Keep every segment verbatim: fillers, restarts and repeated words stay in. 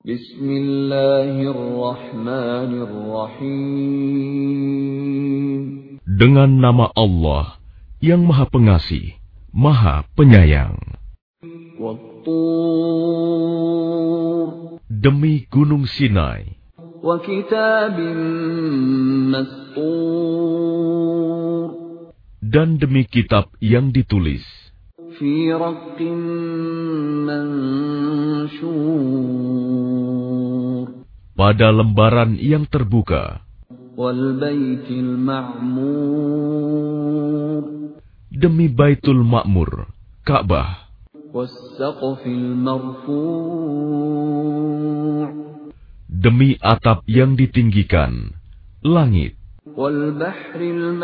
Bismillahirrahmanirrahim. Dengan nama Allah yang Maha Pengasih, Maha Penyayang. Wat-Tur. Demi Gunung Sinai. Wa kitabim mastur. Dan demi kitab yang ditulis. Fi raqqim manshur. Pada lembaran yang terbuka. Wal baitil ma'mur. Demi Baitul Ma'mur, Ka'bah. Was saqfil marfu'. Demi atap yang ditinggikan, langit. Wal bahril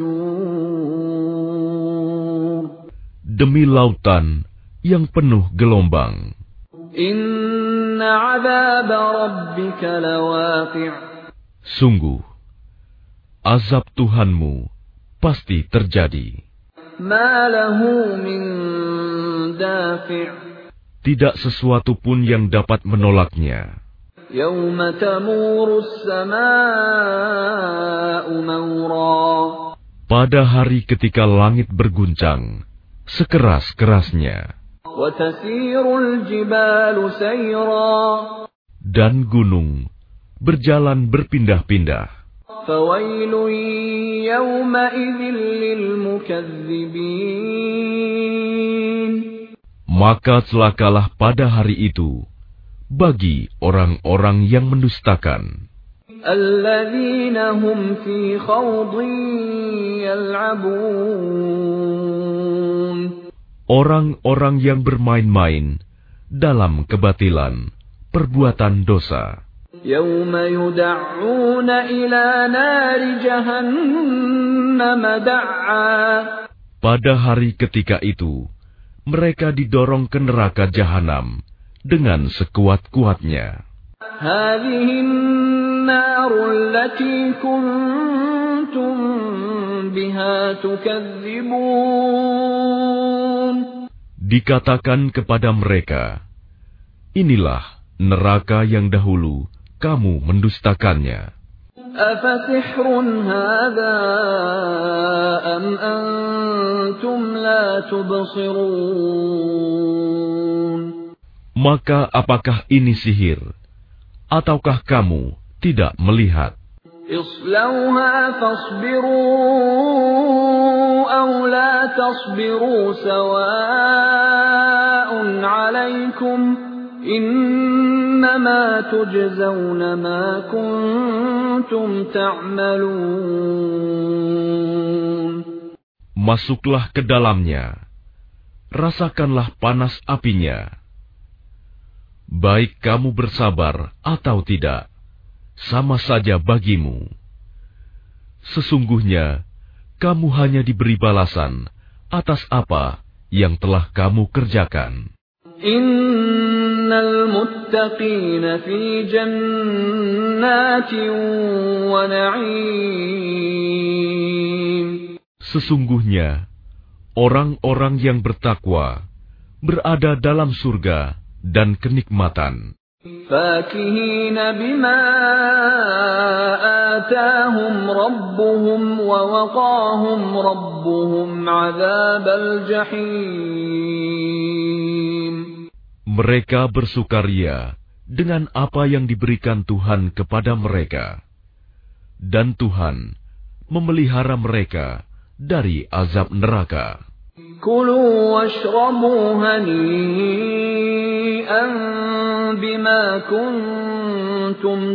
masjur. Demi lautan yang penuh gelombang. Inna 'adzaba rabbika lawaqi'. Sungguh, azab Tuhanmu pasti terjadi. Ma lahu min dafi'. Tidak sesuatu pun yang dapat menolaknya. Yawma tamuru as-samaa'u mawra. Pada hari ketika langit berguncang sekeras-kerasnya. Wa tasirul jibalu sayra. Dan gunung berjalan berpindah-pindah. Fawailun yawma idzin lil mukadzibin. Maka celakalah pada hari itu bagi orang-orang yang mendustakan. Alladzina hum fi khawdin yal'abun. Orang-orang yang bermain-main dalam kebatilan, perbuatan dosa. Yawma yud'auna ila nari jahannam da'a. Pada hari ketika itu, mereka didorong ke neraka jahanam dengan sekuat-kuatnya. Hadhihi an-narul lati kuntum biha tukadzibun. Dikatakan kepada mereka, inilah neraka yang dahulu kamu mendustakannya. Afasihrun hadza am antum la tubsirun. Maka apakah ini sihir, ataukah kamu tidak melihat? Islauha fasbiru aw la tasbiru sawa'un 'alaikum. Innama tujzauna ma kuntum ta'malun. Masuklah ke dalamnya, rasakanlah panas apinya. Baik kamu bersabar atau tidak, sama saja bagimu. Sesungguhnya, kamu hanya diberi balasan atas apa yang telah kamu kerjakan. Innal muttaqina fi jannatin wa na'im. Sesungguhnya, orang-orang yang bertakwa berada dalam surga dan kenikmatan. Fakihina bima atahum rabbuhum wa waqahum rabbuhum 'adzabal jahim. Mereka bersukaria dengan apa yang diberikan Tuhan kepada mereka, dan Tuhan memelihara mereka dari azab neraka. Kulu washrabu hani'an bima kuntum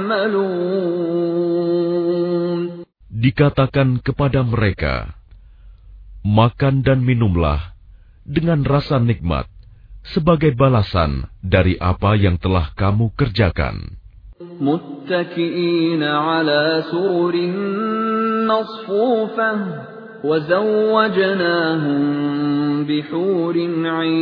ta'malun. Dikatakan kepada mereka, makan dan minumlah dengan rasa nikmat sebagai balasan dari apa yang telah kamu kerjakan. Muttaki'ina 'ala sururin masfufah wa zawwajnahum bihurin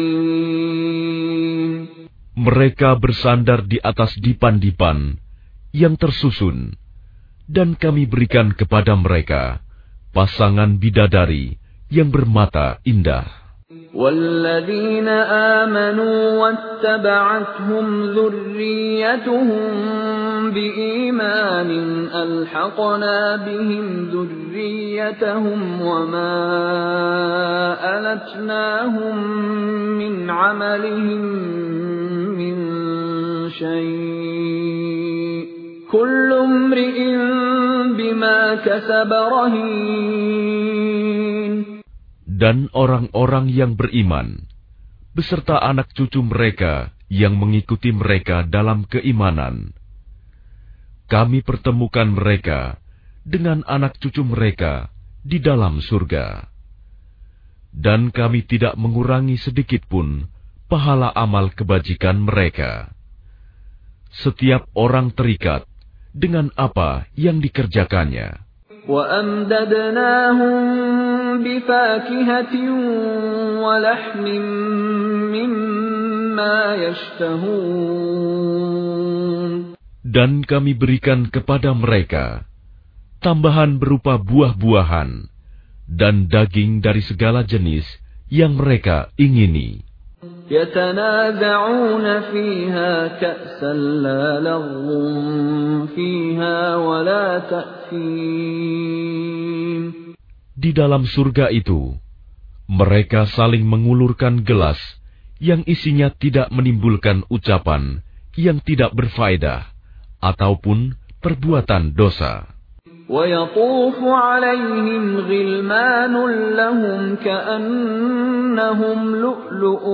'ain. Mereka bersandar di atas dipan-dipan yang tersusun, dan kami berikan kepada mereka pasangan bidadari yang bermata indah. وَالَّذِينَ آمَنُوا وَاتَّبَعَتْهُمْ ذُرِّيَّتُهُم بِإِيمَانٍ أَلْحَقْنَا بِهِمْ ذُرِّيَّتَهُمْ وَمَا أَلَتْنَاهُم مِّنْ عَمَلِهِم مِّن شَيْءٍ ۚ كُلُّ امْرِئٍ بِمَا كَسَبَ رَهِينٌ. Dan orang-orang yang beriman, beserta anak cucu mereka yang mengikuti mereka dalam keimanan, kami pertemukan mereka dengan anak cucu mereka di dalam surga. Dan kami tidak mengurangi sedikitpun pahala amal kebajikan mereka. Setiap orang terikat dengan apa yang dikerjakannya. وَأَمْدَدْنَاهُمْ بِفَاكِهَةٍ وَلَحْمٍ مِّمَّا يَشْتَهُونَ. Dan kami berikan kepada mereka tambahan berupa buah-buahan dan daging dari segala jenis yang mereka ingini. يَتَنَازَعُونَ فِيهَا كَأْسًا لَّا لَغْوٌ فِيهَا وَلَا تَأْثِيمٌ. Di dalam surga itu, mereka saling mengulurkan gelas yang isinya tidak menimbulkan ucapan yang tidak berfaedah ataupun perbuatan dosa. وَيَطُوفُ عَلَيْهِمْ غِلْمَانٌ لَّهُمْ كَأَنَّهُمْ لُؤْلُؤٌ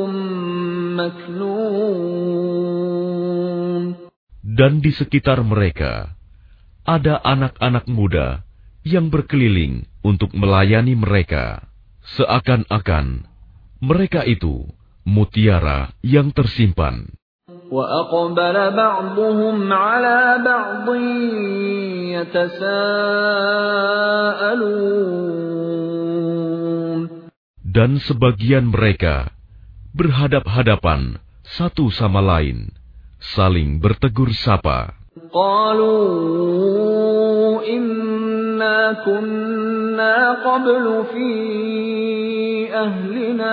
مَّكْنُونٌ. Dan di sekitar mereka ada anak-anak muda yang berkeliling untuk melayani mereka, seakan-akan mereka itu mutiara yang tersimpan. وَأَقْبَلَ بَعْضُهُمْ عَلَى بَعْضٍ يَتَسَاءَلُونَ. Dan sebagian mereka berhadap-hadapan satu sama lain, saling bertegur sapa. قَالُوا إِنَّا كُنَّا قَبْلُ فِي أَهْلِنَا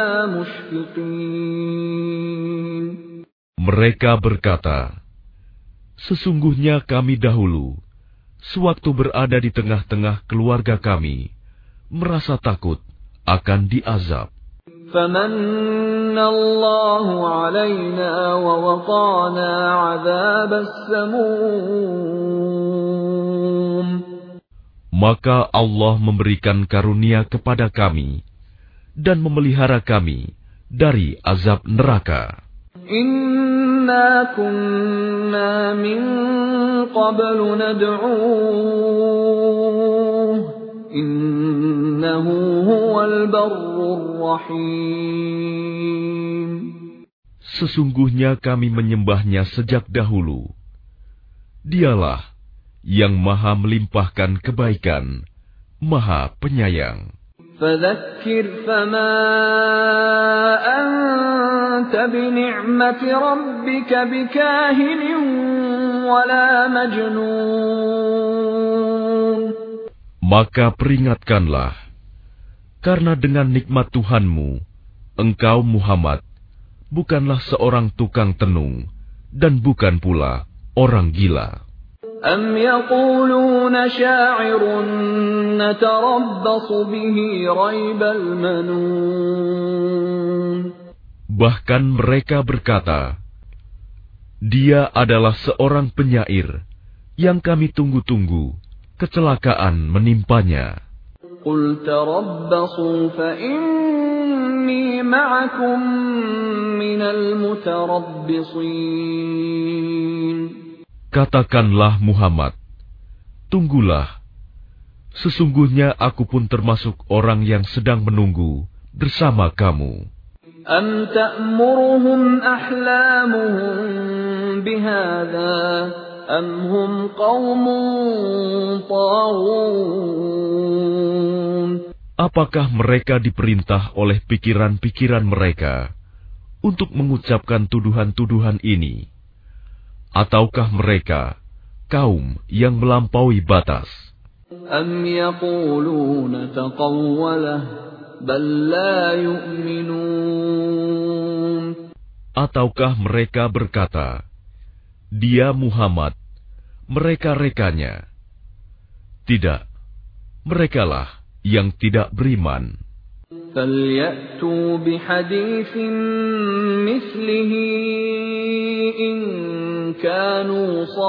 مُشْفِقِينَ. Mereka berkata, sesungguhnya kami dahulu, sewaktu berada di tengah-tengah keluarga kami, merasa takut akan diazab. فَمَنَّ اللَّهُ عَلَيْنَا وَوَقَانَا عَذَابَ السَّمُومِ. Maka Allah memberikan karunia kepada kami dan memelihara kami dari azab neraka. Inna kunna min qablu nad'uuh innahu huwal barrur rahim. Sesungguhnya kami menyembahnya sejak dahulu. Dialah yang maha melimpahkan kebaikan, maha penyayang. فَذَكِّرْ فَمَا أَنْتَ بِنِعْمَةِ رَبِّكَ بِكَاهِنٍ وَلَا مَجْنُونٍ. Maka peringatkanlah, karena dengan nikmat Tuhanmu, engkau Muhammad, bukanlah seorang tukang tenung, dan bukan pula orang gila. أَمْ يَقُولُونَ شَاعِرٌ نَتَرَبَّصُ بِهِ رَيْبَ الْمَنُونِ. Bahkan mereka berkata, dia adalah seorang penyair yang kami tunggu-tunggu, kecelakaan menimpanya. قُلْ تَرَبَّصُوا فَإِنِّي مَعَكُمْ مِنَ الْمُتَرَبِّصِينَ. Katakanlah Muhammad, tunggulah, sesungguhnya aku pun termasuk orang yang sedang menunggu bersama kamu. أَمْ تَأْمُرُهُمْ أَحْلَامُهُمْ بِهَذَا أَمْ هُمْ قَوْمٌ طَاغُونَ. Apakah mereka diperintah oleh pikiran-pikiran mereka untuk mengucapkan tuduhan-tuduhan ini? Ataukah mereka kaum yang melampaui batas? أَمْ يَقُولُونَ تَقَوَّلَهُ بَل لَّا يُؤْمِنُونَ. Ataukah mereka berkata, Dia Muhammad, mereka-rekanya? Tidak, merekalah yang tidak beriman. فَلْيَأْتُوا بِحَدِيثٍ مِثْلِهِ إِن كَانُوا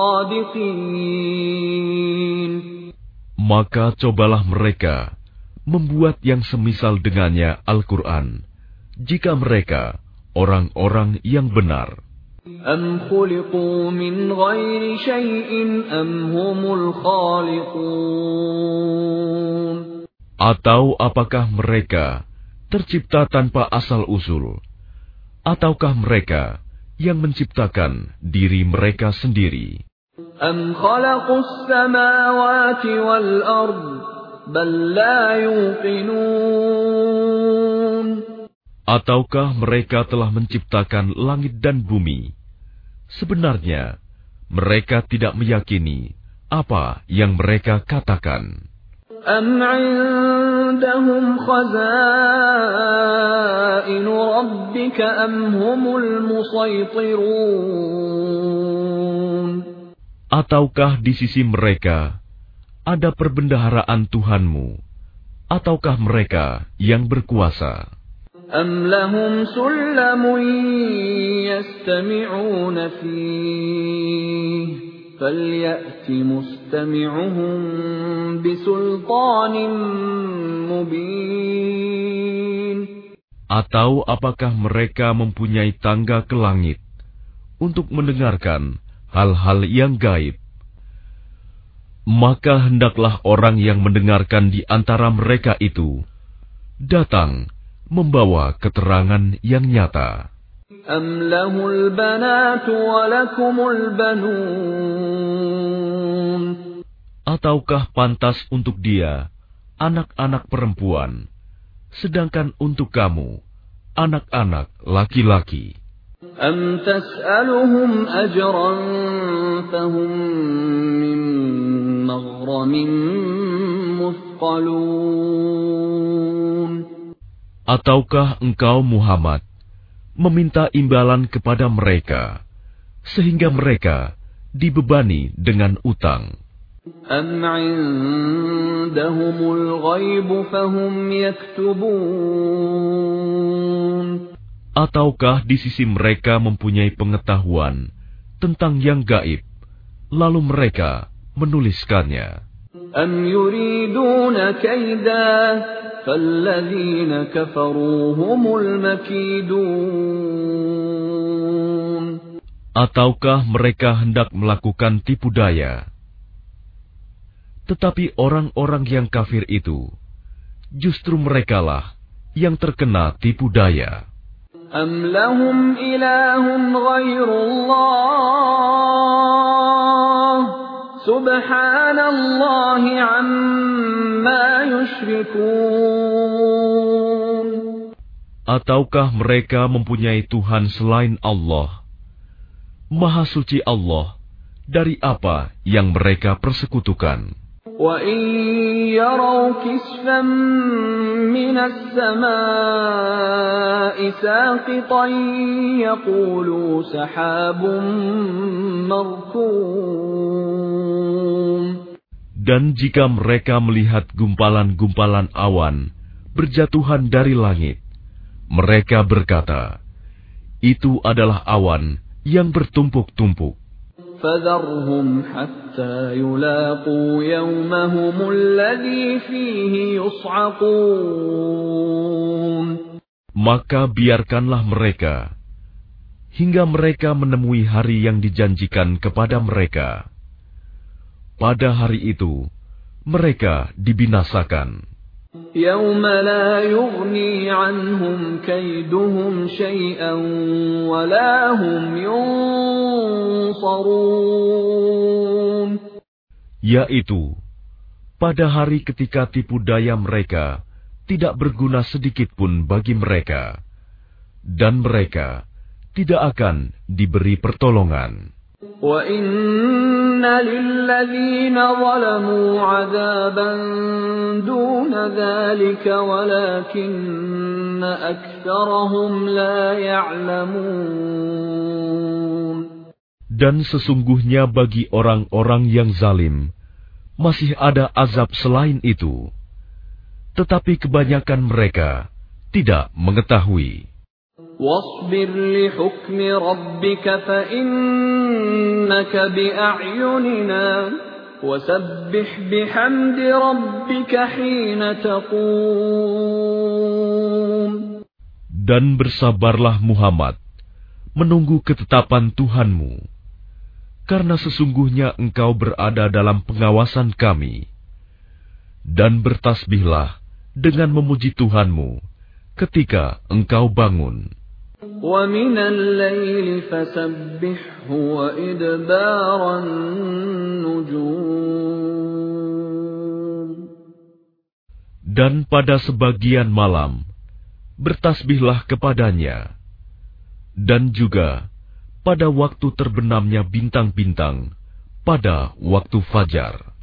صَادِقِينَ. Maka cobalah mereka membuat yang semisal dengannya Al-Quran, jika mereka orang-orang yang benar. أَمْ خُلِقُوا مِنْ غَيْرِ شَيْءٍ أَمْ هُمُ الْخَالِقُونَ. Atau apakah mereka tercipta tanpa asal-usul, ataukah mereka yang menciptakan diri mereka sendiri? أَمْ خَلَقُوا السَّمَاوَاتِ وَالْأَرْضَ بَل لَّا يُوقِنُونَ. Ataukah mereka telah menciptakan langit dan bumi? Sebenarnya, mereka tidak meyakini apa yang mereka katakan. أَمْ عِندَهُمْ خَزَائِنُ رَبِّكَ أَمْ هُمُ الْمُصَيْطِرُونَ. Ataukah di sisi mereka ada perbendaharaan Tuhanmu, ataukah mereka yang berkuasa? أَمْ لَهُمْ سُلَّمٌ يَسْتَمِعُونَ فِيهِ فَلْيَأْتِ مُسْتَمِعُهُم بِسُلْطَانٍ مُبِينٍ. Atau apakah mereka mempunyai tangga ke langit untuk mendengarkan hal-hal yang gaib? Maka hendaklah orang yang mendengarkan di antara mereka itu datang membawa keterangan yang nyata. أَمْ لَهُ الْبَنَاتُ وَلَكُمُ الْبَنُونَ. Ataukah pantas untuk dia anak-anak perempuan, sedangkan untuk kamu anak-anak laki-laki? أَمْ تَسْأَلُهُمْ أَجْرًا فَهُمْ مِنْ مَغْرَمٍ مُثْقَلُونَ. Ataukah engkau Muhammad meminta imbalan kepada mereka, sehingga mereka dibebani dengan utang? أَمْ عِندَهُمُ الْغَيْبُ فَهُمْ يَكْتُبُونَ. Ataukah di sisi mereka mempunyai pengetahuan tentang yang gaib, lalu mereka menuliskannya? أَمْ يُرِيدُونَ كَيْدًا فَالَّذِينَ كَفَرُوا هُمُ الْمَكِيدُونَ. Ataukah mereka hendak melakukan tipu daya? Tetapi orang-orang yang kafir itu, justru merekalah yang terkena tipu daya. أَمْ لَهُمْ إِلَٰهٌ غَيْرُ اللَّهِ سُبْحَانَ اللَّهِ عَمَّا يُشْرِكُونَ. Ataukah mereka mempunyai Tuhan selain Allah? Maha suci Allah dari apa yang mereka persekutukan. وَإِن يَرَوْا كِسْفًا مِّنَ السَّمَاءِ سَاقِطًا يَقُولُوا سَحَابٌ مَّرْكُومٌ. Dan jika mereka melihat gumpalan-gumpalan awan berjatuhan dari langit, mereka berkata, itu adalah awan yang bertumpuk-tumpuk. فَذَرْهُمْ حَتَّى يُلَاقُوا يَوْمَهُمُ الَّذِي فِيهِ يُصْعَقُونَ. Maka biarkanlah mereka hingga mereka menemui hari yang dijanjikan kepada mereka. Pada hari itu mereka dibinasakan. يَوْمَ لَا يُغْنِي عَنْهُمْ كَيْدُهُمْ شَيْئًا وَلَا هُمْ يُنصَرُونَ. Yaitu, pada hari ketika tipu daya mereka tidak berguna sedikit pun bagi mereka, dan mereka tidak akan diberi pertolongan. وَإِنَّ لِلَّذِينَ ظَلَمُوا عَذَابًا دُونَ ذَلِكَ وَلَكِنَّ أَكْثَرَهُمْ لَا يَعْلَمُونَ. Dan sesungguhnya bagi orang-orang yang zalim masih ada azab selain itu, tetapi kebanyakan mereka tidak mengetahui. وَاصْبِرْ لِحُكْمِ رَبِّكَ فَإِنَّكَ بِأَعْيُنِنَا وَسَبِّحْ بِحَمْدِ رَبِّكَ حِينَ تَقُومُ. Dan bersabarlah Muhammad menunggu ketetapan Tuhanmu, karena sesungguhnya engkau berada dalam pengawasan kami. Dan bertasbihlah dengan memuji Tuhanmu ketika engkau bangun. وَمِنَ اللَّيْلِ فَسَبِّحْهُ وَإِدْبَارَ النُّجُومِ. Dan pada sebagian malam bertasbihlah kepadanya, dan juga pada waktu terbenamnya bintang-bintang pada waktu fajar.